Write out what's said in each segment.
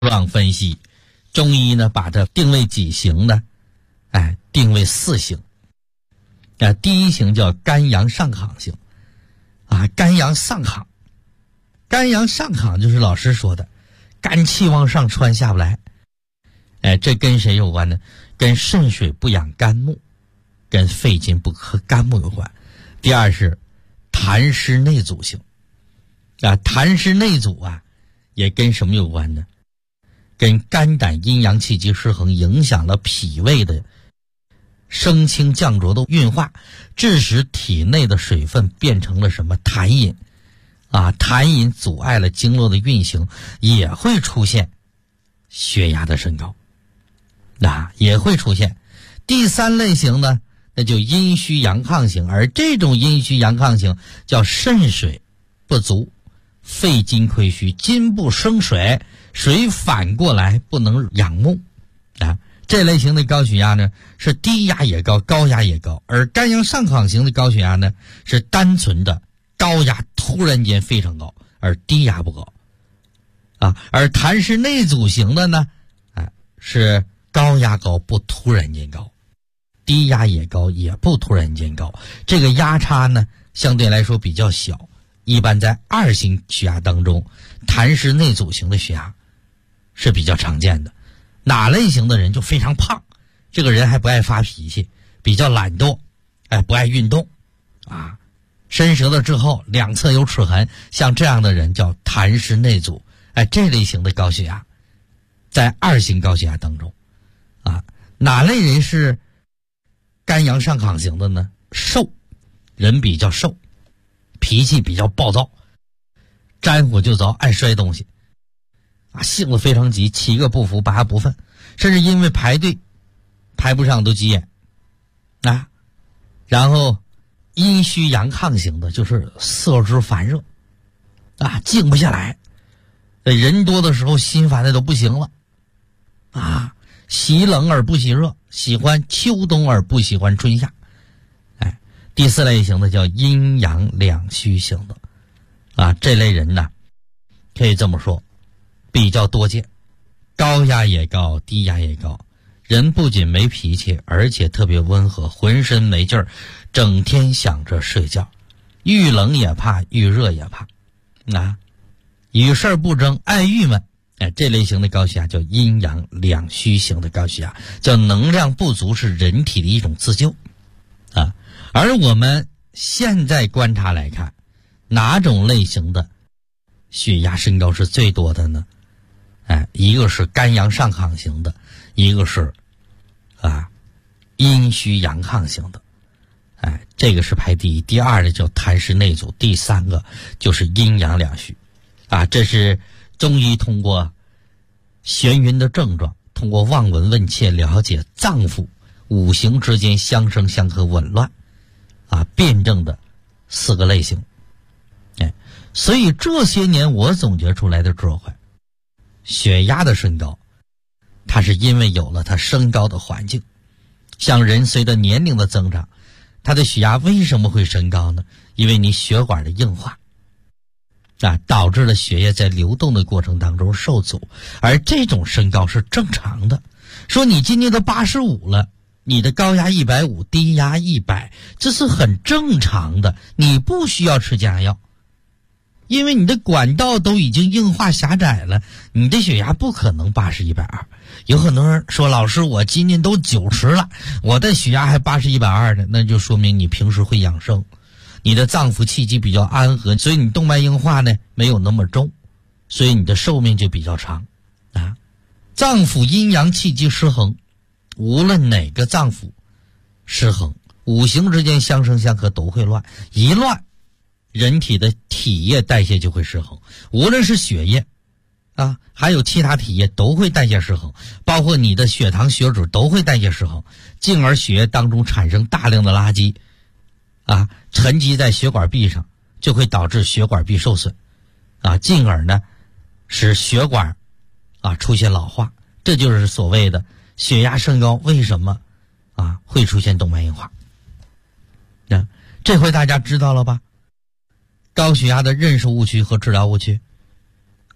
状分析，中医呢把它定为几型呢？定为4型。第一型叫肝阳上亢型。肝阳上亢，肝阳上亢就是老师说的，肝气往上窜下不来。这跟谁有关呢？跟肾水不养肝木，跟肺金不克肝木有关。第二是痰湿内阻型。痰湿内阻也跟什么有关呢？跟肝胆阴阳气机失衡，影响了脾胃的升清降浊的运化，致使体内的水分变成了什么痰饮。痰饮阻碍了经络的运行，也会出现血压的升高。也会出现。第3类型呢，那就阴虚阳亢型，而这种阴虚阳亢型叫肾水不足，肺金亏虚，金不生水，水反过来不能养木。这类型的高血压呢，是低压也高，高压也高，而肝阳上亢型的高血压呢，是单纯的高压突然间非常高，而低压不高。而痰湿内阻型的呢，是高压高不突然间高，低压也高也不突然间高，这个压差呢相对来说比较小。一般在2型血压当中，痰湿内阻型的血压是比较常见的。哪类型的人就非常胖，这个人还不爱发脾气，比较懒惰，不爱运动伸舌头之后两侧有齿痕，像这样的人叫痰湿内阻。这类型的高血压在2型高血压当中哪类人是肝阳上亢型的呢？瘦，人比较瘦，脾气比较暴躁，沾火就着，爱摔东西性子非常急，7个不服8个不忿，甚至因为排队排不上都急眼然后阴虚阳亢型的就是色之烦热静不下来，人多的时候心烦的都不行了喜冷而不喜热，喜欢秋冬而不喜欢春夏。第4类型的叫阴阳两虚型的这类人呢，可以这么说比较多见，高压也高，低压也高，人不仅没脾气，而且特别温和，浑身没劲儿，整天想着睡觉，遇冷也怕，遇热也怕与事儿不争，爱郁闷。这类型的高血压叫阴阳两虚型的高血压，叫能量不足是人体的一种自救而我们现在观察来看，哪种类型的血压升高是最多的呢？一个是肝阳上亢型的，一个是阴虚阳亢型的这个是排第一。第2呢叫痰湿内阻，第3个就是阴阳两虚这是中医通过眩晕的症状，通过望闻问切了解脏腑5行之间相生相克紊乱辩证的4个类型。所以这些年我总结出来的智慧，血压的升高它是因为有了它升高的环境。像人随着年龄的增长，它的血压为什么会升高呢？因为你血管的硬化导致了血液在流动的过程当中受阻，而这种升高是正常的。说你今年都85了，你的高压150，低压100，这是很正常的，你不需要吃降压药，因为你的管道都已经硬化狭窄了，你的血压不可能80、120。有很多人说，老师我今年都90了，我的血压还80、120的，那就说明你平时会养生，你的脏腑气机比较安和，所以你动脉硬化呢没有那么重，所以你的寿命就比较长脏腑阴阳气机失衡，无论哪个脏腑失衡，5行之间相生相克都会乱，一乱人体的体液代谢就会失衡，无论是血液还有其他体液都会代谢失衡，包括你的血糖血脂都会代谢失衡，进而血液当中产生大量的垃圾沉积在血管壁上，就会导致血管壁受损进而呢使血管出现老化。这就是所谓的血压升高为什么会出现动脉硬化。这回大家知道了吧？高血压的认识误区和治疗误区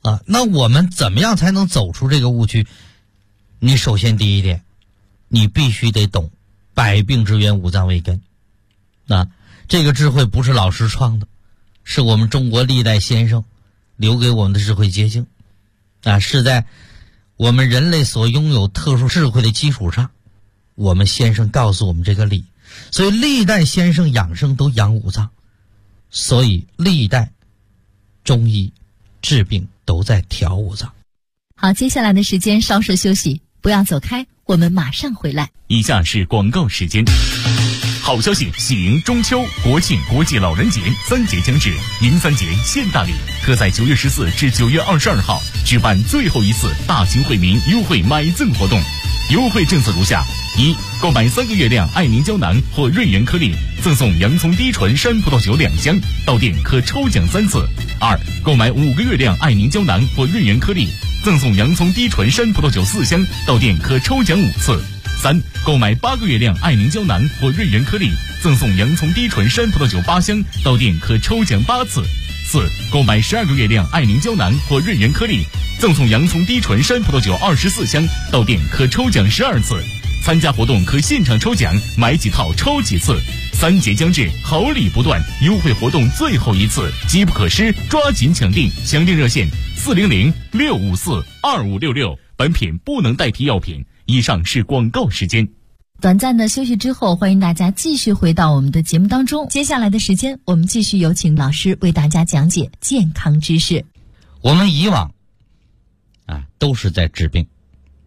啊。那我们怎么样才能走出这个误区？你首先第一点，你必须得懂百病之源五脏为根。啊，这个智慧不是老师创的，是我们中国历代先生留给我们的智慧结晶。啊，是在我们人类所拥有特殊智慧的基础上，我们先生告诉我们这个理。所以历代先生养生都养五脏，所以历代中医治病都在调五脏。 好，接下来的时间稍事休息，不要走开，我们马上回来。 以下是广告时间。好消息，喜迎中秋、国庆、国际老人节3节将至，迎3节现大礼，特在9月14至9月22号举办最后一次大型惠民优惠买赠活动。优惠政策如下：一、购买3个月亮爱凝胶囊或润元颗粒，赠送洋葱低醇山葡萄酒2箱，到店可抽奖3次。二、购买5个月亮爱凝胶囊或润元颗粒，赠送洋葱低醇山葡萄酒4箱，到店可抽奖5次。三、购买8个月亮爱凝胶囊或润元颗粒，赠送洋葱低醇山葡萄酒8箱，到店可抽奖8次。四、购买12个月亮爱凝胶囊或润元颗粒，赠送洋葱低醇山葡萄酒24箱，到店可抽奖12次。参加活动可现场抽奖，买几套抽几次。3节将至，好礼不断，优惠活动最后一次，机不可失，抓紧抢订。详订热线400-654-2566。本品不能代替药品。以上是广告时间。 短暂的休息之后，欢迎大家继续回到我们的节目当中。接下来的时间，我们继续有请老师为大家讲解健康知识。 我们以往都是在治病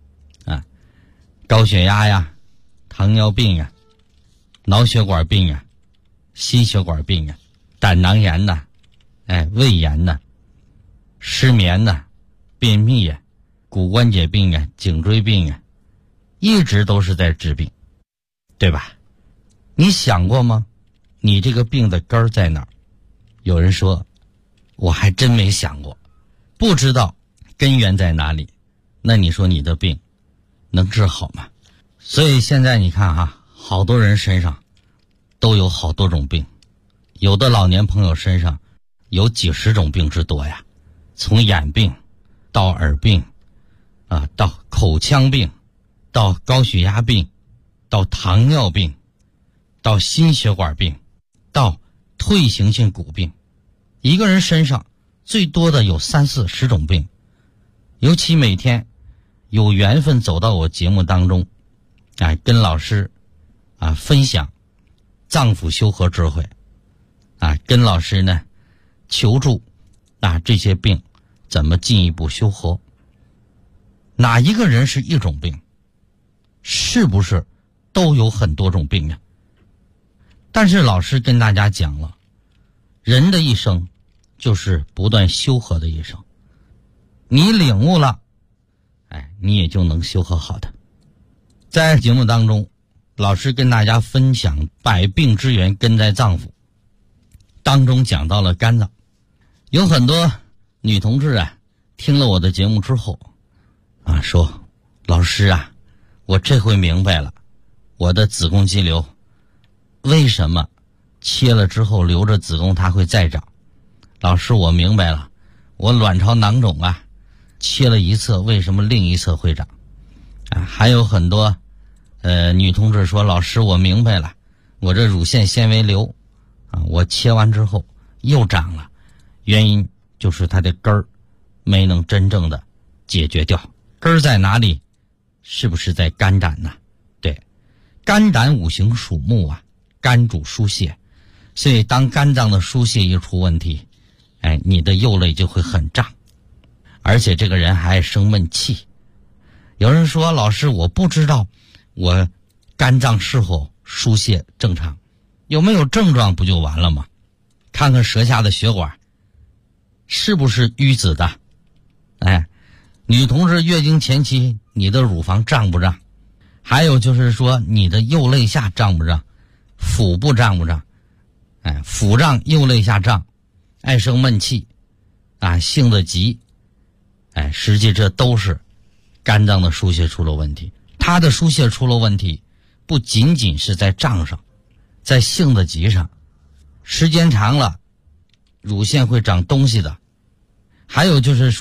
高血压呀、糖尿病呀、脑血管病呀、心血管病呀、胆囊炎呐、胃炎呐、失眠呐、便秘呀、骨关节病呀、颈椎病呀，一直都是在治病，对吧？你想过吗？你这个病的根儿在哪儿？有人说，我还真没想过，不知道根源在哪里。那你说你的病能治好吗？所以现在你看好多人身上都有好多种病，有的老年朋友身上有几十种病之多呀，从眼病到耳病到口腔病，到高血压病，到糖尿病，到心血管病，到退行性骨病。一个人身上最多的有30-40种病。尤其每天有缘分走到我节目当中跟老师分享脏腑修合智慧跟老师呢求助这些病怎么进一步修合。哪一个人是一种病？是不是都有很多种病呀？但是老师跟大家讲了，人的一生就是不断修合的一生，你领悟了你也就能修合好的。在节目当中，老师跟大家分享百病之源根在脏腑，当中讲到了肝脏。有很多女同志听了我的节目之后说，老师我这回明白了，我的子宫肌瘤为什么切了之后留着子宫它会再长。老师，我明白了，我卵巢囊肿切了一侧为什么另一侧会长还有很多女同志说，老师，我明白了，我这乳腺纤维瘤我切完之后又长了，原因就是它的根儿没能真正的解决掉。根儿在哪里？是不是在肝胆呢？对，肝胆五行属木肝主疏泄，所以当肝脏的疏泄一出问题你的右肋就会很胀，而且这个人还生闷气。有人说，老师，我不知道我肝脏是否疏泄正常，有没有症状不就完了吗？看看舌下的血管是不是淤紫的。女同志月经前期你的乳房胀不胀？还有就是说你的右肋下胀不胀？腹部胀不胀？腹胀右肋下胀，爱生闷气性子急实际这都是肝脏的疏泄出了问题。它的疏泄出了问题，不仅仅是在胀上，在性子急上，时间长了乳腺会长东西的。还有就是说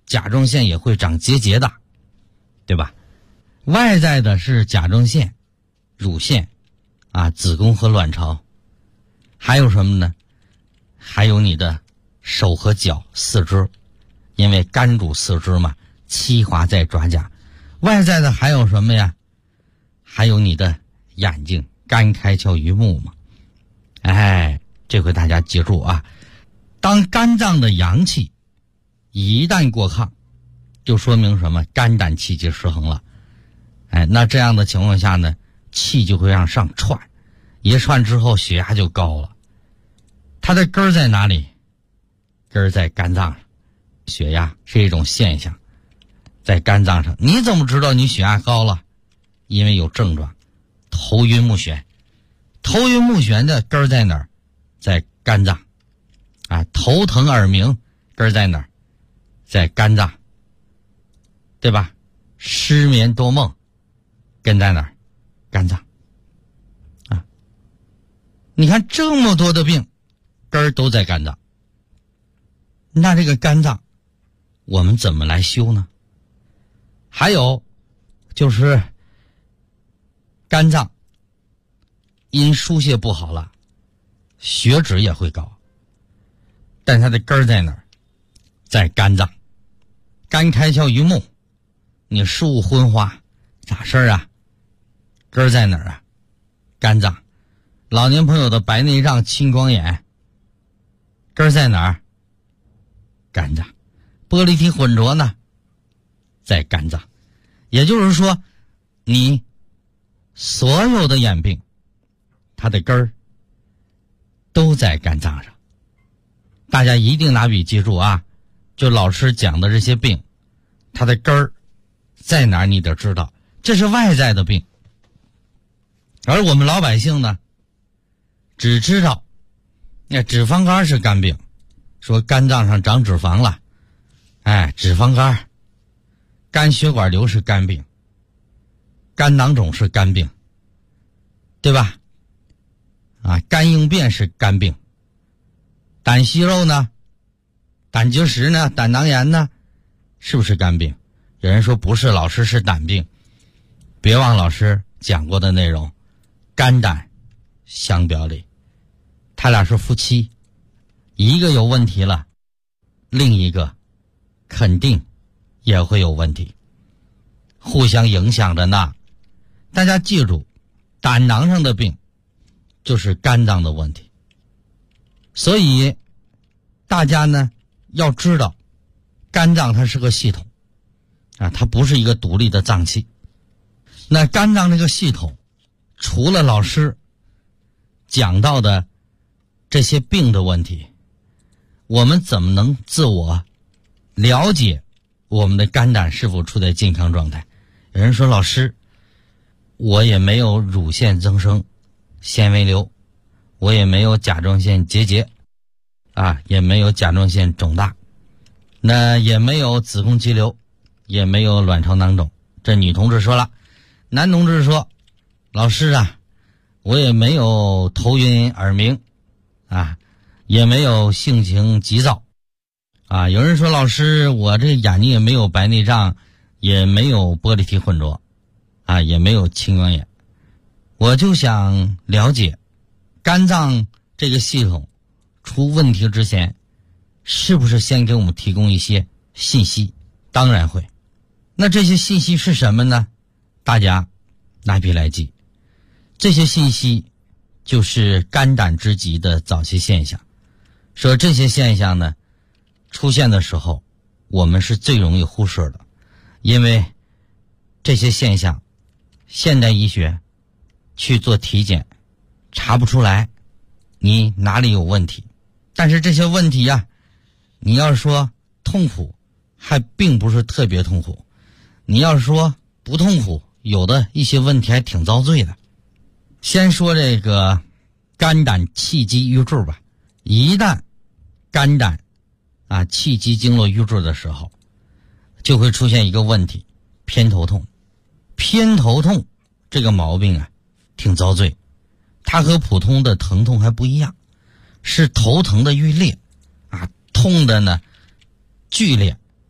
甲状腺也会长结节的，对吧？外在的是甲状腺、乳腺啊、子宫和卵巢，还有什么呢？还有你的手和脚、四肢，因为肝主四肢嘛，七华在爪甲。外在的还有什么呀？还有你的眼睛，肝开窍于目嘛。哎，这回大家记住啊，当肝脏的阳气一旦过亢，就说明什么？肝胆气机失衡了。哎，那这样的情况下呢，气就会往上窜，一窜之后血压就高了。它的根儿在哪里？根儿在肝脏上。血压是一种现象，在肝脏上。你怎么知道你血压高了？因为有症状，头晕目眩。头晕目眩的根儿在哪儿？在肝脏。啊，头疼耳鸣根儿在哪儿？在肝脏，对吧？失眠多梦根在哪儿？肝脏。啊，你看这么多的病根儿都在肝脏。那这个肝脏我们怎么来修呢？还有就是肝脏因疏泄不好了，血脂也会高，但它的根儿在哪儿？在肝脏。肝开窍于目，你视物昏花咋事儿啊？根儿在哪儿啊？肝脏。老年朋友的白内障、青光眼根儿在哪儿？肝脏。玻璃体混浊呢？在肝脏。也就是说，你所有的眼病它的根儿都在肝脏上。大家一定拿笔记住啊，就老师讲的这些病它的根儿在哪儿你得知道，这是外在的病。而我们老百姓呢，只知道那脂肪肝是肝病，说肝脏上长脂肪了，哎，脂肪肝。肝血管瘤是肝病，肝囊肿是肝病，对吧？啊，肝硬变是肝病，胆息肉呢？胆结石呢？胆囊炎呢？是不是肝病？有人说不是，老师是胆病。别忘老师讲过的内容，肝胆相表里，他俩是夫妻，一个有问题了，另一个肯定也会有问题，互相影响着呢。大家记住，胆囊上的病就是肝脏的问题。所以大家呢要知道，肝脏它是个系统啊，它不是一个独立的脏器。那肝脏这个系统，除了老师讲到的这些病的问题，我们怎么能自我了解我们的肝胆是否处在健康状态？有人说老师，我也没有乳腺增生、纤维瘤，我也没有甲状腺结节啊，也没有甲状腺肿大，那也没有子宫肌瘤，也没有卵巢囊肿。这女同志说了。男同志说，老师啊，我也没有头晕耳鸣啊，也没有性情急躁啊。有人说，老师，我这眼睛也没有白内障，也没有玻璃体混浊啊，也没有青光眼。我就想了解肝脏这个系统出问题之前，是不是先给我们提供一些信息？当然会。那这些信息是什么呢？大家拿笔来记，这些信息就是肝胆之疾的早期现象。说这些现象呢出现的时候，我们是最容易忽视的，因为这些现象现代医学去做体检查不出来你哪里有问题。但是这些问题啊，你要说痛苦还并不是特别痛苦，你要说不痛苦，有的一些问题还挺遭罪的。先说这个肝胆气机瘀滞吧。一旦肝胆啊气机经络瘀滞的时候，就会出现一个问题，偏头痛。偏头痛这个毛病啊挺遭罪，它和普通的疼痛还不一样，是头疼的欲裂啊，痛的呢剧烈，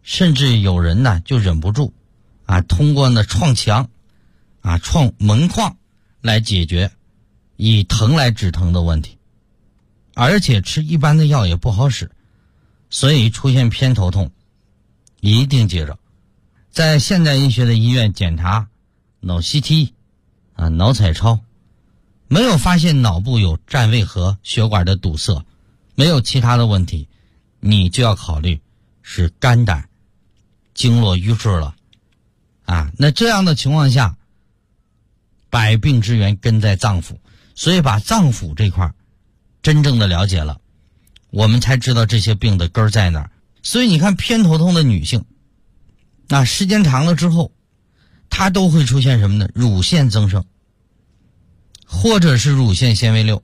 甚至有人呢就忍不住通过呢撞墙撞门框来解决以疼来止疼的问题，而且吃一般的药也不好使，所以出现偏头痛一定记着，在现代医学的医院检查脑 CT 脑彩超，没有发现脑部有占位和血管的堵塞，没有其他的问题，你就要考虑是肝胆经络瘀滞了那这样的情况下，百病之源根在脏腑，所以把脏腑这块真正的了解了，我们才知道这些病的根在哪儿。所以你看偏头痛的女性时间长了之后，她都会出现什么呢？乳腺增生或者是乳腺纤维瘤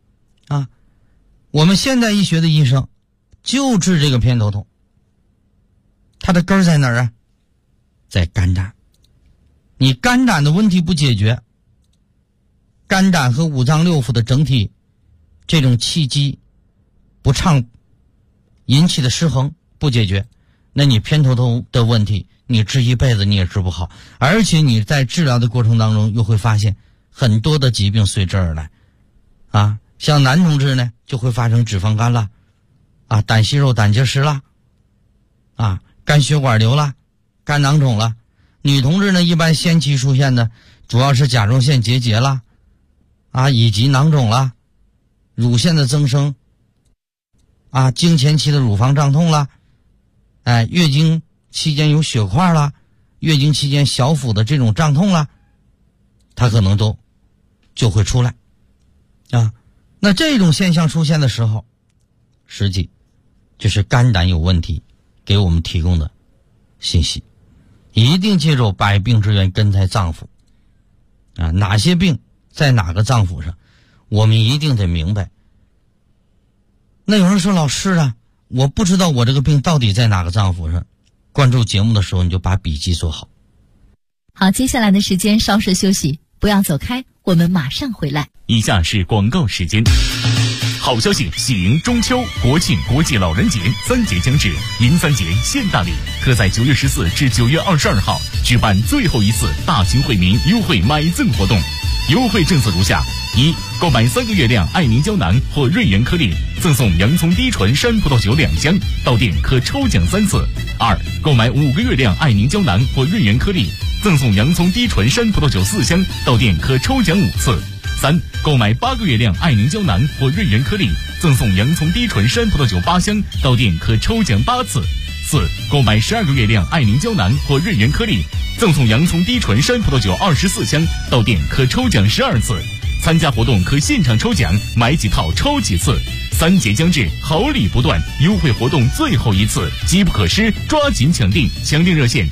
我们现代医学的医生就治这个偏头痛，它的根在哪儿在肝胆。你肝胆的问题不解决，肝胆和五脏六腑的整体这种气机不畅引起的失衡不解决，那你偏头痛的问题你治一辈子你也治不好，而且你在治疗的过程当中又会发现很多的疾病随之而来像男同志呢就会发生脂肪肝了胆息肉胆结石了肝血管瘤了，肝囊肿了。女同志呢一般先期出现的主要是甲状腺结节了以及囊肿了，乳腺的增生经前期的乳房胀痛了月经期间有血块了，月经期间小腹的这种胀痛了，它可能都就会出来那这种现象出现的时候，实际就是肝胆有问题给我们提供的信息。一定记住百病之源根在脏腑哪些病在哪个脏腑上，我们一定得明白。那有人说老师我不知道我这个病到底在哪个脏腑上，关注节目的时候你就把笔记做好。 好，接下来的时间稍事休息，不要走开，我们马上回来。 以下是广告时间。好消息，喜迎中秋、国庆、国际老人节3节将至，银3节现大礼，特在9月14至9月22号举办最后一次大型惠民优惠买赠活动。优惠政策如下：一、购买3个月亮爱凝胶囊或瑞元颗粒，赠送洋葱低醇山葡萄酒2箱，到店可抽奖3次；二、购买5个月亮爱凝胶囊或瑞元颗粒，赠送洋葱低醇山葡萄酒4箱，到店可抽奖5次；三、购买8个月亮爱凝胶囊或瑞元颗粒，赠送洋葱低醇山葡萄酒8箱，到店可抽奖8次；四、购买12个月亮爱凝胶囊或瑞元颗粒，赠送洋葱低醇山葡萄酒24箱，到店可抽奖12次。参加活动可现场抽奖，买几套抽几次。3节将至，好礼不断，优惠活动最后一次，机不可失，抓紧抢订！抢订热线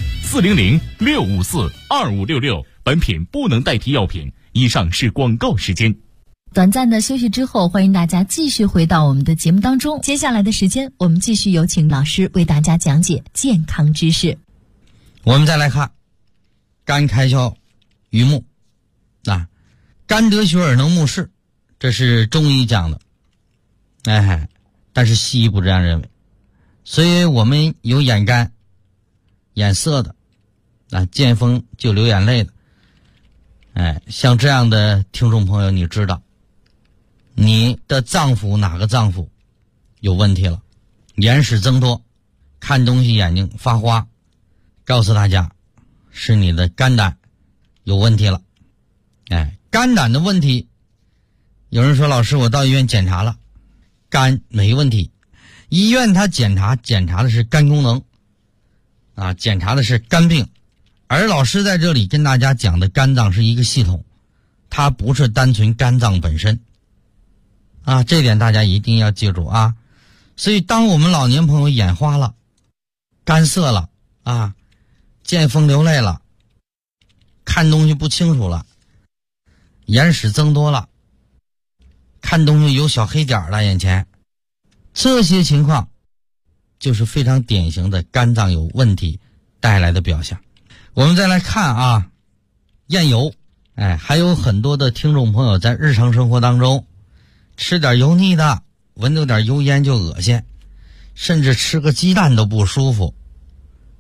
400-654-2566。本品不能代替药品。以上是广告时间。 短暂的休息之后，欢迎大家继续回到我们的节目当中。接下来的时间，我们继续有请老师为大家讲解健康知识。 我们再来看肝开窍于目肝得血而能目视，这是中医讲的但是西医不这样认为。所以我们有眼干眼涩的见风就流眼泪的像这样的听众朋友，你知道你的脏腑哪个脏腑有问题了，眼屎增多，看东西眼睛发花，告诉大家是你的肝胆有问题了。肝胆的问题，有人说老师我到医院检查了，肝没问题，医院他检查的是肝功能检查的是肝病，而老师在这里跟大家讲的肝脏是一个系统，它不是单纯肝脏本身这点大家一定要记住所以当我们老年朋友眼花了，干涩了见风流泪了，看东西不清楚了，眼屎增多了，看东西有小黑点了眼前，这些情况就是非常典型的肝脏有问题带来的表现。我们再来看厌油还有很多的听众朋友在日常生活当中吃点油腻的，闻到点油烟就恶心，甚至吃个鸡蛋都不舒服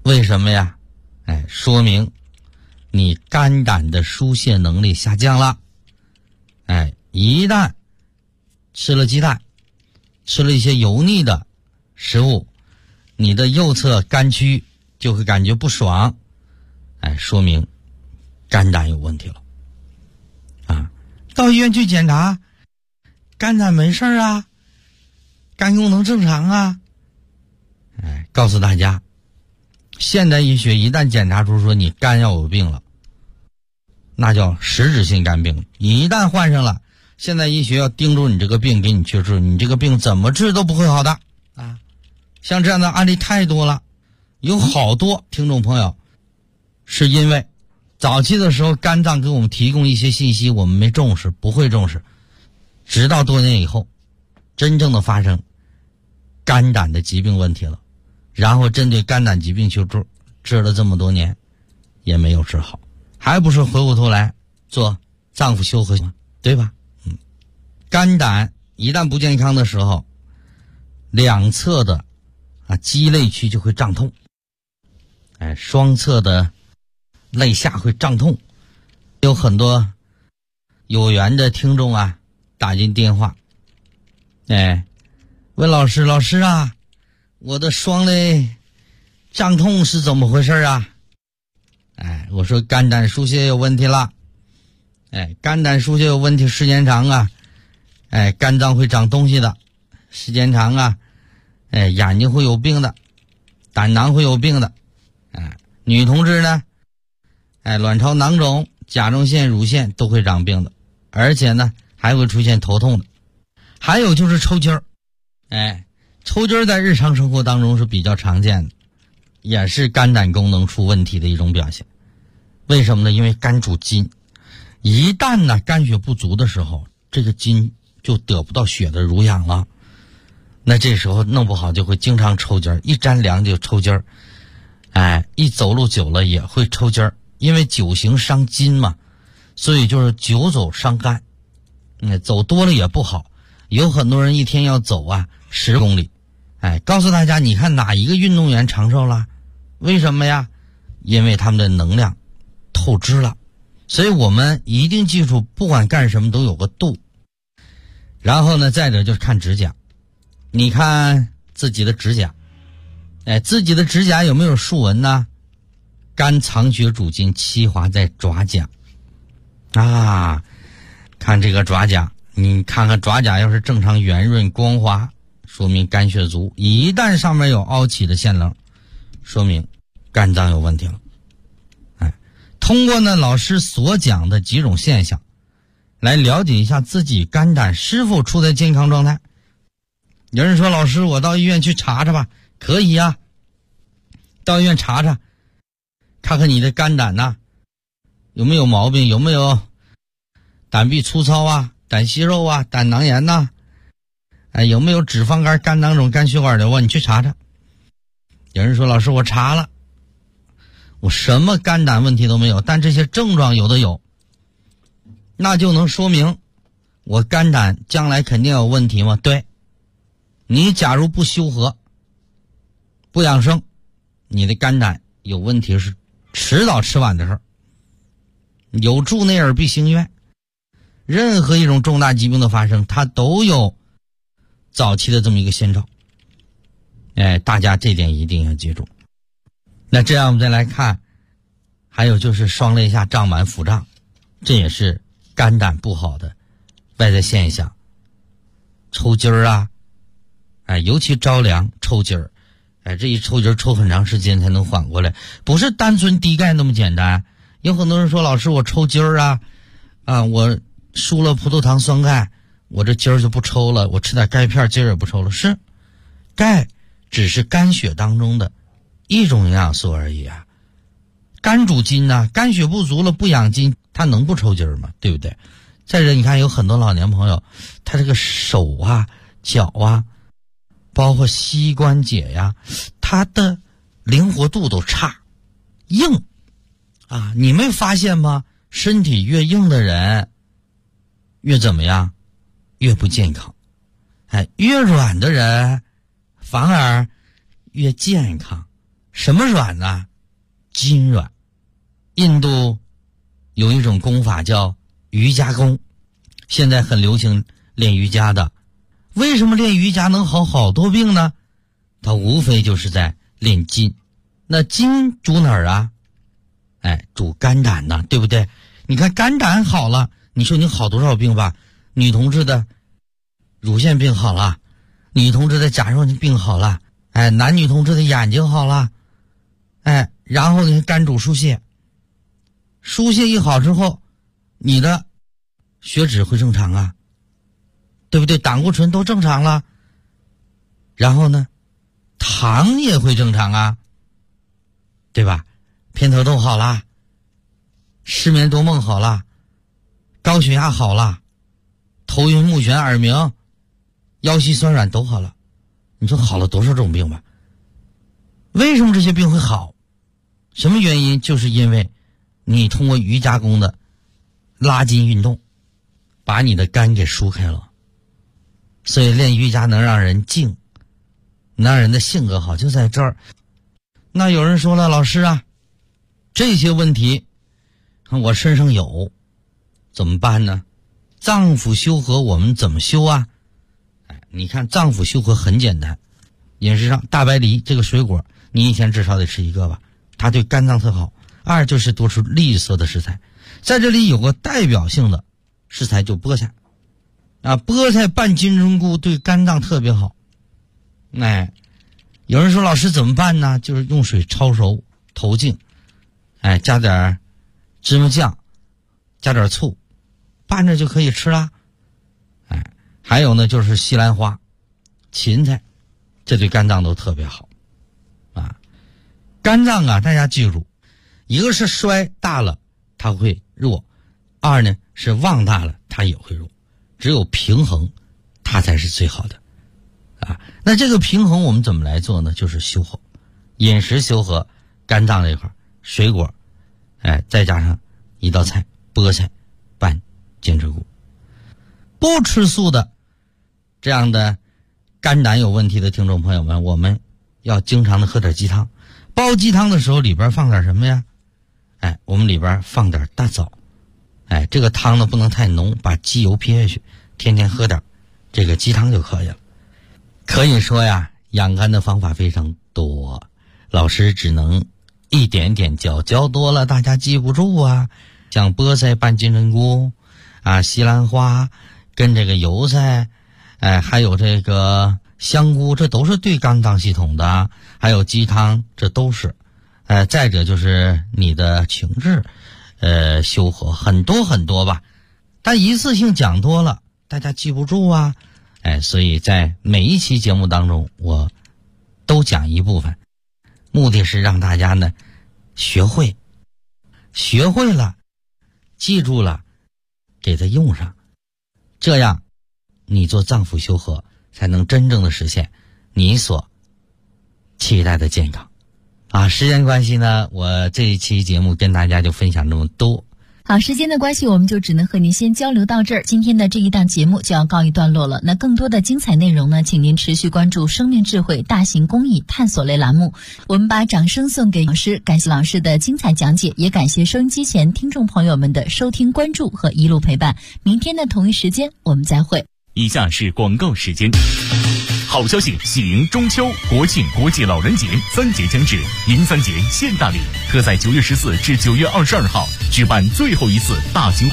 为什么呀？说明你肝胆的疏泄能力下降了。一旦吃了鸡蛋，吃了一些油腻的食物，你的右侧肝区就会感觉不爽，说明肝胆有问题了。到医院去检查，肝胆没事啊，肝功能正常啊。告诉大家，现代医学一旦检查出说你肝要有病了，那叫实质性肝病。你一旦患上了，现代医学要盯住你这个病，给你去治，你这个病怎么治都不会好的啊！像这样的案例太多了，有好多听众朋友是因为早期的时候肝脏给我们提供一些信息，我们没重视，不会重视，直到多年以后真正的发生肝胆的疾病问题了，然后针对肝胆疾病去治了这么多年也没有治好，还不是回过头来做脏腑修和吗？对吧？肝胆一旦不健康的时候，两侧的肌肋区就会胀痛，双侧的肋下会胀痛。有很多有缘的听众打进电话，问老师啊，我的双肋胀痛是怎么回事啊？我说肝胆疏泄有问题了。肝胆疏泄有问题，时间长肝脏会长东西的，时间长眼睛会有病的，胆囊会有病的。女同志呢，卵巢囊肿、甲状腺、乳腺都会长病的，而且呢还会出现头痛的。还有就是抽筋儿，抽筋儿在日常生活当中是比较常见的，也是肝胆功能出问题的一种表现。为什么呢？因为肝主筋，一旦肝血不足的时候，这个筋就得不到血的濡养了，那这时候弄不好就会经常抽筋儿，一沾凉就抽筋儿，一走路久了也会抽筋儿，因为久行伤筋嘛，所以就是久走伤肝，走多了也不好。有很多人一天要走10公里，告诉大家，你看哪一个运动员长寿了？为什么呀？因为他们的能量透支了。所以我们一定记住，不管干什么都有个度。然后呢，再者就是看指甲，你看自己的指甲，自己的指甲有没有竖纹呢？肝藏血主筋，七华在爪甲看这个爪甲，你看看爪甲要是正常圆润光滑，说明肝血足；一旦上面有凹起的线棱，说明肝脏有问题了。通过呢老师所讲的几种现象，来了解一下自己肝胆是否处在健康状态。有人说，老师，我到医院去查查吧。可以呀，到医院查查，看看你的肝胆有没有毛病，有没有胆壁粗糙胆息肉胆囊炎有没有脂肪肝、肝囊肿、肝血管瘤你去查查。有人说，老师，我查了，我什么肝胆问题都没有，但这些症状有的有，那就能说明我肝胆将来肯定有问题吗？对，你假如不修和不养生，你的肝胆有问题是迟早迟晚的事儿。有助内耳必行愿，任何一种重大疾病的发生，它都有早期的这么一个先兆。大家这点一定要记住。那这样我们再来看，还有就是双肋下胀满腹胀，这也是肝胆不好的外在现象。抽筋儿尤其着凉抽筋儿，这一抽筋儿抽很长时间才能缓过来，不是单纯低钙那么简单。有很多人说，老师，我抽筋儿我输了葡萄糖酸钙，我这筋儿就不抽了，我吃点钙片筋儿也不抽了。是，钙只是肝血当中的一种营养素而已肝主筋肝血不足了不养筋，它能不抽筋儿吗？对不对？再者，你看有很多老年朋友，他这个手脚包括膝关节他的灵活度都差，硬你没发现吗？身体越硬的人越怎么样？越不健康。越软的人反而越健康。 什么软呢？筋软。印度有一种功法叫瑜伽功，现在很流行练瑜伽的。为什么练瑜伽能好好多病呢？它无非就是在练筋。那筋主哪儿啊？主肝胆呢，对不对？你看肝胆好了，你说你好多少病吧？女同志的乳腺病好了，女同志的甲状腺病好了，男女同志的眼睛好了，然后呢，肝主疏泄，疏泄一好之后，你的血脂会正常啊，对不对？胆固醇都正常了，然后呢，糖也会正常啊，对吧？偏头痛好了，失眠多梦好了，高血压好了，头晕目眩耳鸣，腰膝酸软都好了。你说好了多少种病吧？为什么这些病会好？什么原因？就是因为你通过瑜伽功的拉筋运动，把你的肝给疏开了。所以练瑜伽能让人静，能让人的性格好，就在这儿。那有人说了，老师啊，这些问题我身上有，怎么办呢？脏腑修和我们怎么修啊？你看脏腑修和很简单，饮食上大白梨这个水果，你一天至少得吃一个吧，它对肝脏特好。二就是多吃绿色的食材，在这里有个代表性的食材就菠菜菠菜拌金针菇对肝脏特别好。有人说老师怎么办呢？就是用水焯熟投净，加点芝麻酱，加点醋，拌着就可以吃啦。还有呢，就是西兰花、芹菜，这对肝脏都特别好肝脏大家记住，一个是衰大了它会弱，二呢是旺大了它也会弱，只有平衡它才是最好的那这个平衡我们怎么来做呢？就是修和，饮食修和肝脏这一块，水果再加上一道菜菠菜拌金针菇。不吃素的这样的肝胆有问题的听众朋友们，我们要经常的喝点鸡汤。煲鸡汤的时候里边放点什么呀？我们里边放点大枣。这个汤呢不能太浓，把鸡油撇下去，天天喝点这个鸡汤就可以了。可以说呀，养肝的方法非常多，老师只能一点点教多了大家记不住啊。像菠菜拌金针菇西兰花跟这个油菜还有这个香菇，这都是对肝脏系统的，还有鸡汤，这都是再者就是你的情志修和，很多很多吧，但一次性讲多了大家记不住啊。所以在每一期节目当中我都讲一部分，目的是让大家呢学会了，记住了，给它用上，这样你做脏腑修和才能真正的实现你所期待的健康时间关系呢，我这一期节目跟大家就分享这么多。 好，时间的关系我们就只能和您先交流到这儿，今天的这一档节目就要告一段落了。那更多的精彩内容呢，请您持续关注生命智慧大型公益探索类栏目。我们把掌声送给老师，感谢老师的精彩讲解，也感谢收音机前听众朋友们的收听关注和一路陪伴。明天的同一时间我们再会。 以下是广告时间。好消息，喜迎中秋、国庆、国际老人节3节将至，银3节现大礼，特在9月14至9月22号举办最后一次大型